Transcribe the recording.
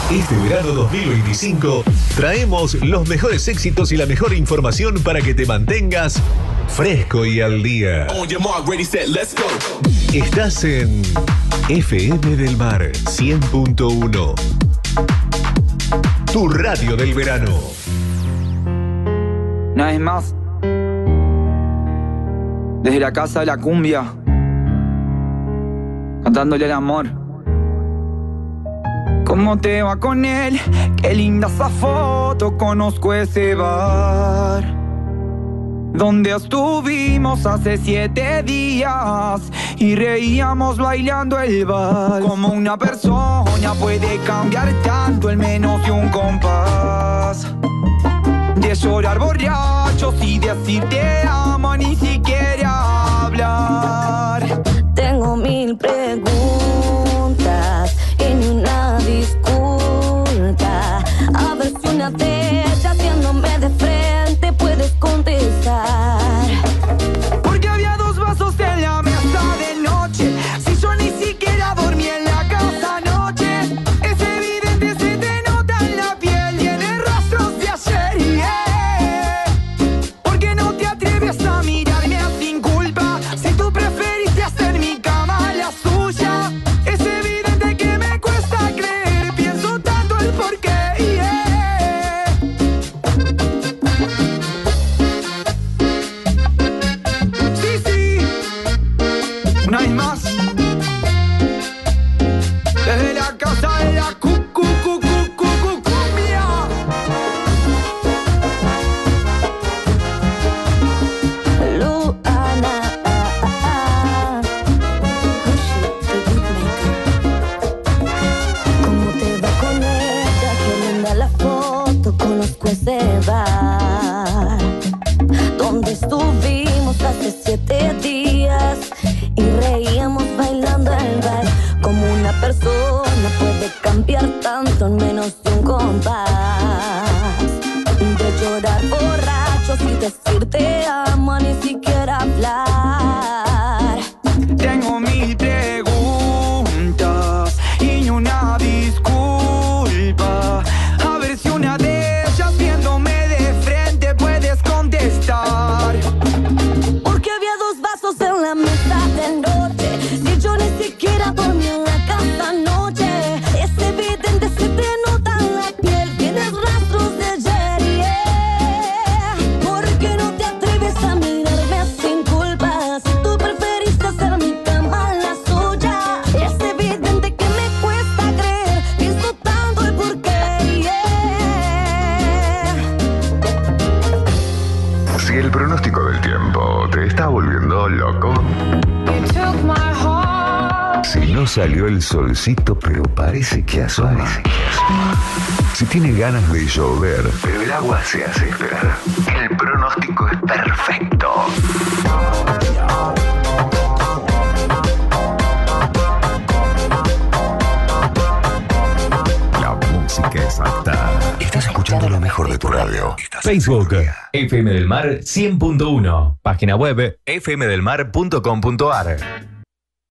Este verano 2025 traemos los mejores éxitos y la mejor información para que te mantengas fresco y al día. Estás en FM del Mar 100.1, tu radio del verano. Una vez más, desde la casa de la cumbia, cantándole al amor. ¿Cómo te va con él? Qué linda esa foto, conozco ese bar donde estuvimos hace 7 días y reíamos bailando el vals. Como una persona puede cambiar tanto en menos de un compás, de llorar borrachos y decir te amo, ni siquiera hablar. Tengo 1000 preguntas y ni una disculpa. A ver si una de ellas, viéndome de frente, puedes contestar. Porque había 2 vasos en la mesa de noche, si yo ni siquiera dormí en la casa anoche. Es evidente, se te nota en la piel, tiene rastros de ayer, yeah. Porque no te atreves a mirarme sin culpa, si tú preferiste hacer mi cama la suya. Es evidente que me cuesta creer, pienso tanto el porqué, yeah. Sí, sí, una vez más, desde la casa de la cumbia. Luana, ¿cómo te va con ella? Qué linda la foto, conozco ese bar donde estuvimos hace 7 días y reíamos bailando el vals. Como una persona puede cambiar tanto en menos de un compás, de llorar borrachos y decir te amo, ni siquiera hablar. Tengo 1000 preguntas y ni una disculpa. A ver si una de ellas, viéndome de frente, puedes contestar. Porque había 2 vasos en la mesa de noche, si yo ni siquiera dormí en la casa anoche. Es evidente, se te nota en la piel, tienes rastros de ayer, yeah. Porque no te atreves a mirarme sin culpa, si tú preferiste hacer mi cama la suya. Es evidente que me cuesta creer, pienso tanto el porqué, yeah. Si el pronóstico del tiempo te está volviendo loco, si no salió el solcito pero parece que asoma, si tiene ganas de llover pero el agua se hace esperar, el pronóstico es perfecto. La música exacta. Estás escuchando lo mejor de tu radio. Facebook, FM del Mar 100.1. Página web fmdelmar.com.ar.